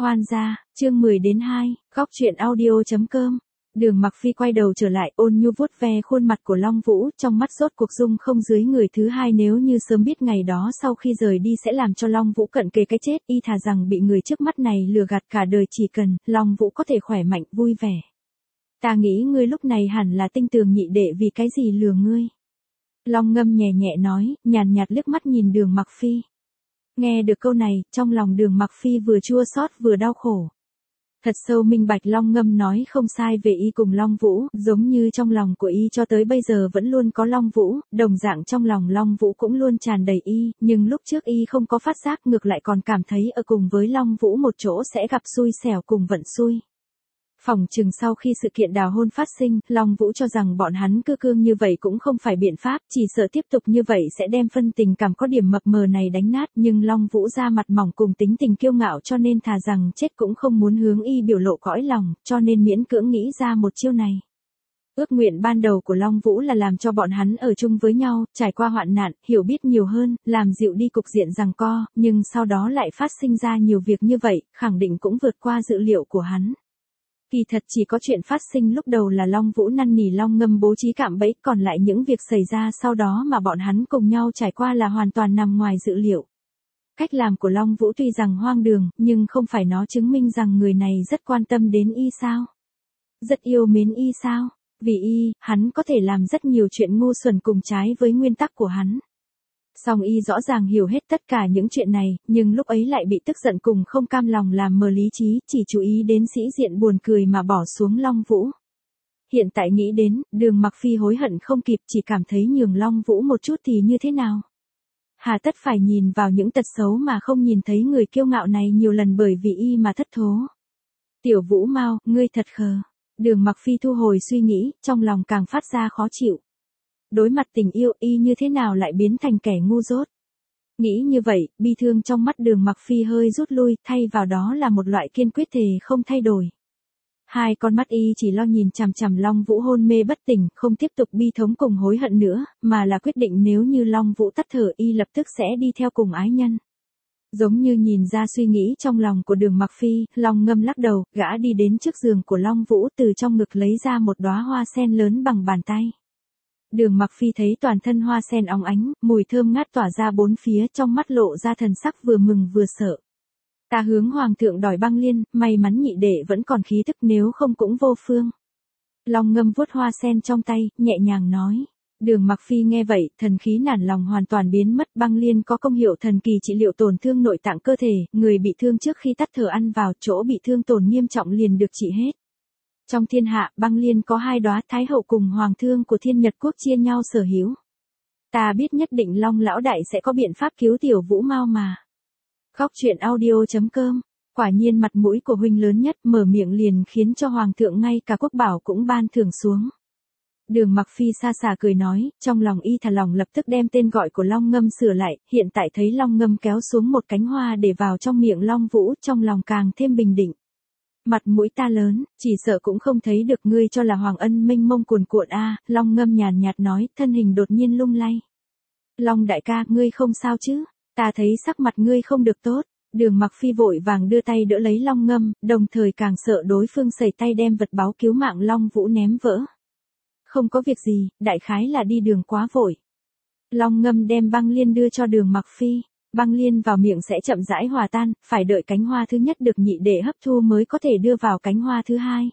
Hoan gia, chương 10-2, góc truyện audio.com. Đường Mặc Phi quay đầu trở lại, ôn nhu vuốt ve khuôn mặt của Long Vũ, trong mắt rốt cuộc dung không dưới người thứ hai. Nếu như sớm biết ngày đó sau khi rời đi sẽ làm cho Long Vũ cận kề cái chết, y thà rằng bị người trước mắt này lừa gạt cả đời, chỉ cần Long Vũ có thể khỏe mạnh vui vẻ. Ta nghĩ ngươi lúc này hẳn là tinh tường nhị đệ, vì cái gì lừa ngươi? Long Ngâm nhẹ nhẹ nói, nhàn nhạt liếc mắt nhìn Đường Mặc Phi. Nghe được câu này, trong lòng Đường Mặc Phi vừa chua xót vừa đau khổ. Thật sâu minh bạch Long Ngâm nói không sai về y cùng Long Vũ, giống như trong lòng của y cho tới bây giờ vẫn luôn có Long Vũ, đồng dạng trong lòng Long Vũ cũng luôn tràn đầy y, nhưng lúc trước y không có phát giác, ngược lại còn cảm thấy ở cùng với Long Vũ một chỗ sẽ gặp xui xẻo cùng vận xui. Phỏng chừng sau khi sự kiện đào hôn phát sinh, Long Vũ cho rằng bọn hắn cứ cương như vậy cũng không phải biện pháp, chỉ sợ tiếp tục như vậy sẽ đem phân tình cảm có điểm mập mờ này đánh nát, nhưng Long Vũ ra mặt mỏng cùng tính tình kiêu ngạo, cho nên thà rằng chết cũng không muốn hướng y biểu lộ cõi lòng, cho nên miễn cưỡng nghĩ ra một chiêu này. Ước nguyện ban đầu của Long Vũ là làm cho bọn hắn ở chung với nhau, trải qua hoạn nạn, hiểu biết nhiều hơn, làm dịu đi cục diện giằng co, nhưng sau đó lại phát sinh ra nhiều việc như vậy, khẳng định cũng vượt qua dự liệu của hắn. Kỳ thật chỉ có chuyện phát sinh lúc đầu là Long Vũ năn nỉ Long Ngâm bố trí cạm bẫy, còn lại những việc xảy ra sau đó mà bọn hắn cùng nhau trải qua là hoàn toàn nằm ngoài dự liệu. Cách làm của Long Vũ tuy rằng hoang đường, nhưng không phải nó chứng minh rằng người này rất quan tâm đến y sao? Rất yêu mến y sao? Vì y, hắn có thể làm rất nhiều chuyện ngu xuẩn cùng trái với nguyên tắc của hắn. Song y rõ ràng hiểu hết tất cả những chuyện này, nhưng lúc ấy lại bị tức giận cùng không cam lòng làm mờ lý trí, chỉ chú ý đến sĩ diện buồn cười mà bỏ xuống Long Vũ. Hiện tại nghĩ đến, Đường Mặc Phi hối hận không kịp, chỉ cảm thấy nhường Long Vũ một chút thì như thế nào? Hà tất phải nhìn vào những tật xấu mà không nhìn thấy người kiêu ngạo này nhiều lần bởi vì y mà thất thố. Tiểu Vũ Mao, ngươi thật khờ. Đường Mặc Phi thu hồi suy nghĩ, trong lòng càng phát ra khó chịu. Đối mặt tình yêu, y như thế nào lại biến thành kẻ ngu dốt? Nghĩ như vậy, bi thương trong mắt Đường Mặc Phi hơi rút lui, thay vào đó là một loại kiên quyết thề không thay đổi. Hai con mắt y chỉ lo nhìn chằm chằm Long Vũ hôn mê bất tỉnh, không tiếp tục bi thống cùng hối hận nữa, mà là quyết định nếu như Long Vũ tắt thở y lập tức sẽ đi theo cùng ái nhân. Giống như nhìn ra suy nghĩ trong lòng của Đường Mặc Phi, Long Ngâm lắc đầu, gã đi đến trước giường của Long Vũ, từ trong ngực lấy ra một đóa hoa sen lớn bằng bàn tay. Đường Mặc Phi thấy toàn thân hoa sen óng ánh, mùi thơm ngát tỏa ra bốn phía, trong mắt lộ ra thần sắc vừa mừng vừa sợ. Ta hướng hoàng thượng đòi băng liên, may mắn nhị đệ vẫn còn khí tức, nếu không cũng vô phương. Long Ngâm vuốt hoa sen trong tay, nhẹ nhàng nói. Đường Mặc Phi nghe vậy, thần khí nản lòng hoàn toàn biến mất. Băng liên có công hiệu thần kỳ trị liệu tổn thương nội tạng cơ thể, người bị thương trước khi tắt thở ăn vào chỗ bị thương tổn nghiêm trọng liền được trị hết. Trong thiên hạ, băng liên có hai đóa, Thái hậu cùng hoàng thương của Thiên Nhật quốc chia nhau sở hữu. Ta biết nhất định Long lão đại sẽ có biện pháp cứu Tiểu Vũ Mao mà. Góc truyện audio.com. Quả nhiên mặt mũi của huynh lớn nhất, mở miệng liền khiến cho hoàng thượng ngay cả quốc bảo cũng ban thưởng xuống. Đường Mặc Phi xa xà cười nói, trong lòng y thả lòng, lập tức đem tên gọi của Long Ngâm sửa lại, hiện tại thấy Long Ngâm kéo xuống một cánh hoa để vào trong miệng Long Vũ, trong lòng càng thêm bình định. Mặt mũi ta lớn, chỉ sợ cũng không thấy được, ngươi cho là hoàng ân mênh mông cuồn cuộn a. Long Ngâm nhàn nhạt nói, thân hình đột nhiên lung lay. Long đại ca, ngươi không sao chứ? Ta thấy sắc mặt ngươi không được tốt. Đường Mặc Phi vội vàng đưa tay đỡ lấy Long Ngâm, đồng thời càng sợ đối phương sẩy tay đem vật báu cứu mạng Long Vũ ném vỡ. Không có việc gì, đại khái là đi đường quá vội. Long Ngâm đem băng liên đưa cho Đường Mặc Phi. Băng liên vào miệng sẽ chậm rãi hòa tan, phải đợi cánh hoa thứ nhất được nhị đệ hấp thu mới có thể đưa vào cánh hoa thứ hai.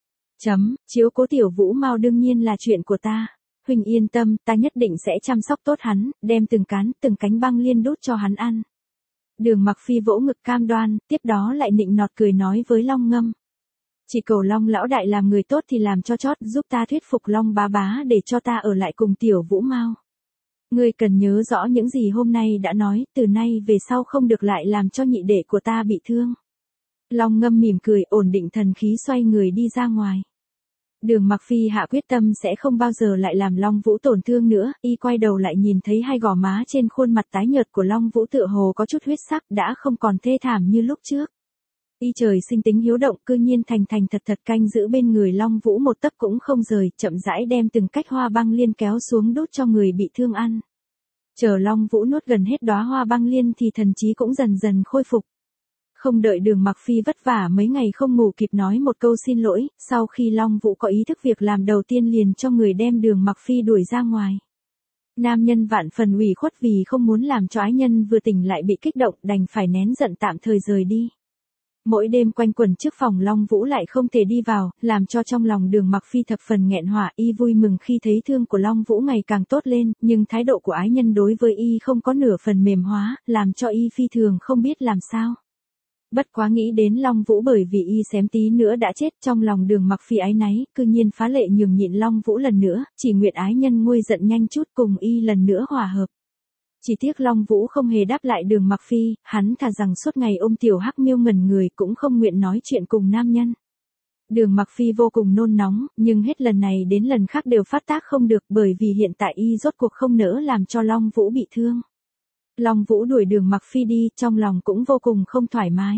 Chiếu cố Tiểu Vũ Mao đương nhiên là chuyện của ta. Huynh yên tâm, ta nhất định sẽ chăm sóc tốt hắn, đem từng cánh băng liên đút cho hắn ăn. Đường Mặc Phi vỗ ngực cam đoan, tiếp đó lại nịnh nọt cười nói với Long Ngâm. Chỉ cầu Long lão đại làm người tốt thì làm cho chót, giúp ta thuyết phục Long bá bá để cho ta ở lại cùng Tiểu Vũ Mao. Ngươi cần nhớ rõ những gì hôm nay đã nói, từ nay về sau không được lại làm cho nhị đệ của ta bị thương. Long Ngâm mỉm cười, ổn định thần khí, xoay người đi ra ngoài. Đường Mặc Phi hạ quyết tâm sẽ không bao giờ lại làm Long Vũ tổn thương nữa, y quay đầu lại nhìn thấy hai gò má trên khuôn mặt tái nhợt của Long Vũ tựa hồ có chút huyết sắc, đã không còn thê thảm như lúc trước. Y trời sinh tính hiếu động, cư nhiên thành thật canh giữ bên người Long Vũ một tấc cũng không rời, chậm rãi đem từng cách hoa băng liên kéo xuống đút cho người bị thương ăn. Chờ Long Vũ nuốt gần hết đóa hoa băng liên thì thần trí cũng dần dần khôi phục. Không đợi Đường Mặc Phi vất vả mấy ngày không ngủ kịp nói một câu xin lỗi, sau khi Long Vũ có ý thức việc làm đầu tiên liền cho người đem Đường Mặc Phi đuổi ra ngoài. Nam nhân vạn phần ủy khuất vì không muốn làm cho ái nhân vừa tỉnh lại bị kích động, đành phải nén giận tạm thời rời đi. Mỗi đêm quanh quẩn trước phòng Long Vũ lại không thể đi vào, làm cho trong lòng Đường Mặc Phi thập phần nghẹn hỏa. Y vui mừng khi thấy thương của Long Vũ ngày càng tốt lên, nhưng thái độ của ái nhân đối với y không có nửa phần mềm hóa, làm cho y phi thường không biết làm sao. Bất quá nghĩ đến Long Vũ bởi vì y xém tí nữa đã chết, trong lòng Đường Mặc Phi áy náy, cư nhiên phá lệ nhường nhịn Long Vũ lần nữa, chỉ nguyện ái nhân nguôi giận nhanh chút cùng y lần nữa hòa hợp. Chỉ tiếc Long Vũ không hề đáp lại Đường Mặc Phi, hắn thà rằng suốt ngày ôm tiểu hắc miêu ngẩn người cũng không nguyện nói chuyện cùng nam nhân. Đường Mặc Phi vô cùng nôn nóng, nhưng hết lần này đến lần khác đều phát tác không được, bởi vì hiện tại y rốt cuộc không nỡ làm cho Long Vũ bị thương. Long Vũ đuổi Đường Mặc Phi đi, trong lòng cũng vô cùng không thoải mái.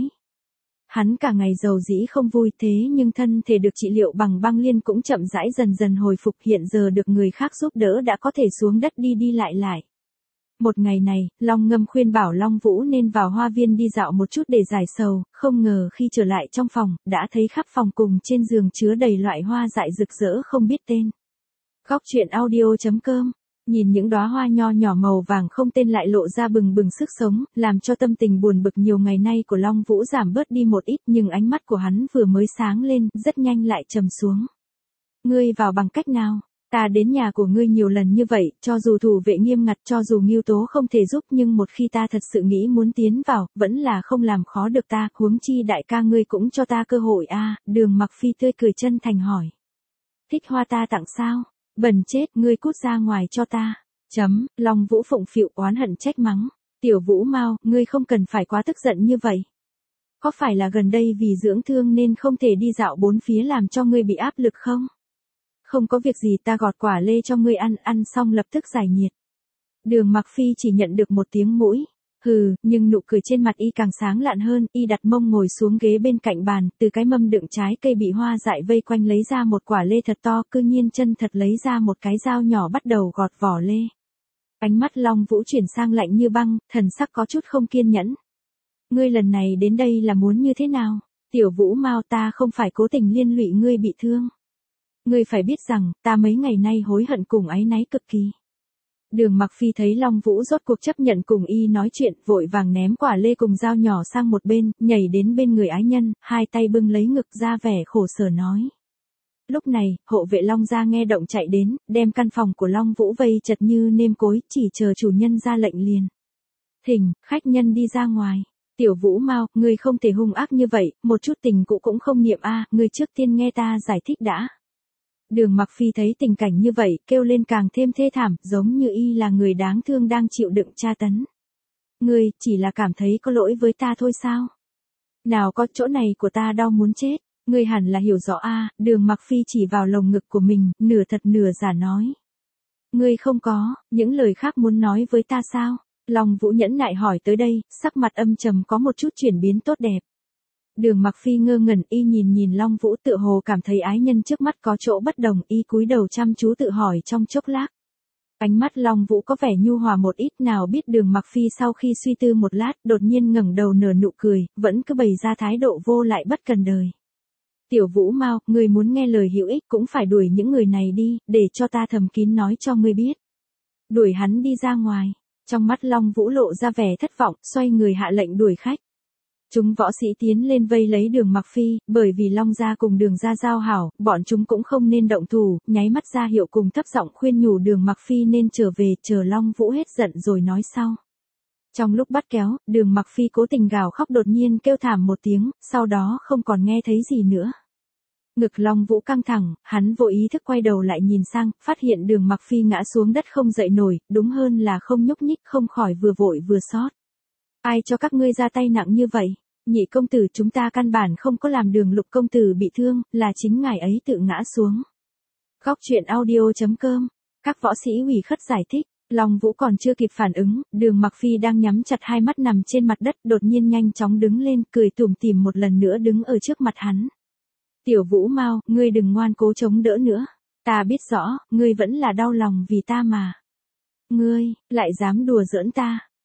Hắn cả ngày giàu dĩ không vui, thế nhưng thân thể được trị liệu bằng băng liên cũng chậm rãi dần dần hồi phục, hiện giờ được người khác giúp đỡ đã có thể xuống đất đi đi lại lại. Một ngày này, Long Ngâm khuyên bảo Long Vũ nên vào hoa viên đi dạo một chút để giải sầu, không ngờ khi trở lại trong phòng, đã thấy khắp phòng cùng trên giường chứa đầy loại hoa dại rực rỡ không biết tên. Góc truyện audio.com. Nhìn những đóa hoa nho nhỏ màu vàng không tên lại lộ ra bừng bừng sức sống, làm cho tâm tình buồn bực nhiều ngày nay của Long Vũ giảm bớt đi một ít, nhưng ánh mắt của hắn vừa mới sáng lên, rất nhanh lại trầm xuống. Ngươi vào bằng cách nào? Ta đến nhà của ngươi nhiều lần như vậy, cho dù thủ vệ nghiêm ngặt, cho dù Ngưu Tố không thể giúp, nhưng một khi ta thật sự nghĩ muốn tiến vào, vẫn là không làm khó được ta, huống chi đại ca ngươi cũng cho ta cơ hội a. Đường Mặc Phi tươi cười chân thành hỏi. Thích hoa ta tặng sao? Bần chết, ngươi cút ra ngoài cho ta. Long Vũ phụng phịu oán hận trách mắng. Tiểu Vũ Mao, ngươi không cần phải quá tức giận như vậy. Có phải là gần đây vì dưỡng thương nên không thể đi dạo bốn phía làm cho ngươi bị áp lực không? Không có việc gì, ta gọt quả lê cho ngươi ăn xong lập tức giải nhiệt. Đường Mặc Phi chỉ nhận được một tiếng mũi. Hừ, nhưng nụ cười trên mặt y càng sáng lạn hơn, y đặt mông ngồi xuống ghế bên cạnh bàn, từ cái mâm đựng trái cây bị hoa dại vây quanh lấy ra một quả lê thật to, cư nhiên chân thật lấy ra một cái dao nhỏ bắt đầu gọt vỏ lê. Ánh mắt Long Vũ chuyển sang lạnh như băng, thần sắc có chút không kiên nhẫn. Ngươi lần này đến đây là muốn như thế nào? Tiểu Vũ Mao, ta không phải cố tình liên lụy ngươi bị thương. Ngươi phải biết rằng, ta mấy ngày nay hối hận cùng áy náy cực kỳ. Đường Mặc Phi thấy Long Vũ rốt cuộc chấp nhận cùng y nói chuyện, vội vàng ném quả lê cùng dao nhỏ sang một bên, nhảy đến bên người ái nhân, hai tay bưng lấy ngực ra vẻ khổ sở nói. Lúc này, hộ vệ Long gia nghe động chạy đến, đem căn phòng của Long Vũ vây chật như nêm cối, chỉ chờ chủ nhân ra lệnh liền. Thỉnh, khách nhân đi ra ngoài. Tiểu Vũ Mao, ngươi không thể hung ác như vậy, một chút tình cũ cũng không niệm a, ngươi trước tiên nghe ta giải thích đã. Đường Mặc Phi thấy tình cảnh như vậy, kêu lên càng thêm thê thảm, giống như y là người đáng thương đang chịu đựng tra tấn. Ngươi, chỉ là cảm thấy có lỗi với ta thôi sao? Nào có, chỗ này của ta đau muốn chết. Ngươi hẳn là hiểu rõ a. Đường Mặc Phi chỉ vào lồng ngực của mình, nửa thật nửa giả nói. Ngươi không có, những lời khác muốn nói với ta sao? Long Vũ nhẫn nại hỏi tới đây, sắc mặt âm trầm có một chút chuyển biến tốt đẹp. Đường Mặc Phi ngơ ngẩn, y nhìn Long Vũ tựa hồ cảm thấy ái nhân trước mắt có chỗ bất đồng, y cúi đầu chăm chú tự hỏi trong chốc lát. Ánh mắt Long Vũ có vẻ nhu hòa một ít, nào biết Đường Mặc Phi sau khi suy tư một lát, đột nhiên ngẩng đầu nở nụ cười, vẫn cứ bày ra thái độ vô lại bất cần đời. Tiểu Vũ Mao, ngươi muốn nghe lời hữu ích cũng phải đuổi những người này đi, để cho ta thầm kín nói cho ngươi biết. Đuổi hắn đi ra ngoài. Trong mắt Long Vũ lộ ra vẻ thất vọng, xoay người hạ lệnh đuổi khách. Chúng võ sĩ tiến lên vây lấy Đường Mặc Phi, bởi vì Long gia cùng Đường gia giao hảo, bọn chúng cũng không nên động thủ, nháy mắt ra hiệu cùng thấp giọng khuyên nhủ Đường Mặc Phi nên trở về, chờ Long Vũ hết giận rồi nói sau. Trong lúc bắt kéo, Đường Mặc Phi cố tình gào khóc, đột nhiên kêu thảm một tiếng, sau đó không còn nghe thấy gì nữa. Ngực Long Vũ căng thẳng, hắn vô ý thức quay đầu lại nhìn sang, phát hiện Đường Mặc Phi ngã xuống đất không dậy nổi, đúng hơn là không nhúc nhích, không khỏi vừa vội vừa xót. Ai cho các ngươi ra tay nặng như vậy? Nhị công tử, chúng ta căn bản không có làm Đường Lục công tử bị thương, là chính ngài ấy tự ngã xuống. Góc truyện audio.com. Các võ sĩ ủy khất giải thích. Long Vũ còn chưa kịp phản ứng, Đường Mặc Phi đang nhắm chặt hai mắt nằm trên mặt đất, đột nhiên nhanh chóng đứng lên, cười tủm tỉm một lần nữa đứng ở trước mặt hắn. Tiểu Vũ Mao, ngươi đừng ngoan cố chống đỡ nữa. Ta biết rõ, ngươi vẫn là đau lòng vì ta mà. Ngươi, lại dám đùa giỡn ta.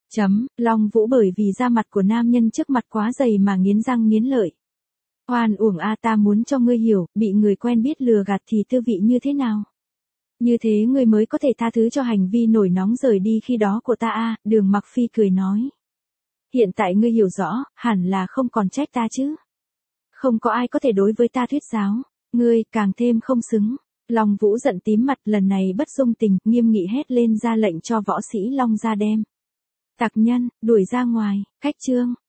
Long Vũ bởi vì da mặt của nam nhân trước mặt quá dày mà nghiến răng nghiến lợi. Oan uổng a, ta muốn cho ngươi hiểu, bị người quen biết lừa gạt thì tư vị như thế nào. Như thế ngươi mới có thể tha thứ cho hành vi nổi nóng rời đi khi đó của ta a. Đường Mặc Phi cười nói. Hiện tại ngươi hiểu rõ, hẳn là không còn trách ta chứ. Không có ai có thể đối với ta thuyết giáo, ngươi càng thêm không xứng. Long Vũ giận tím mặt, lần này bất dung tình, nghiêm nghị hét lên ra lệnh cho võ sĩ Long gia đem tặc nhân đuổi ra ngoài. Khách trương.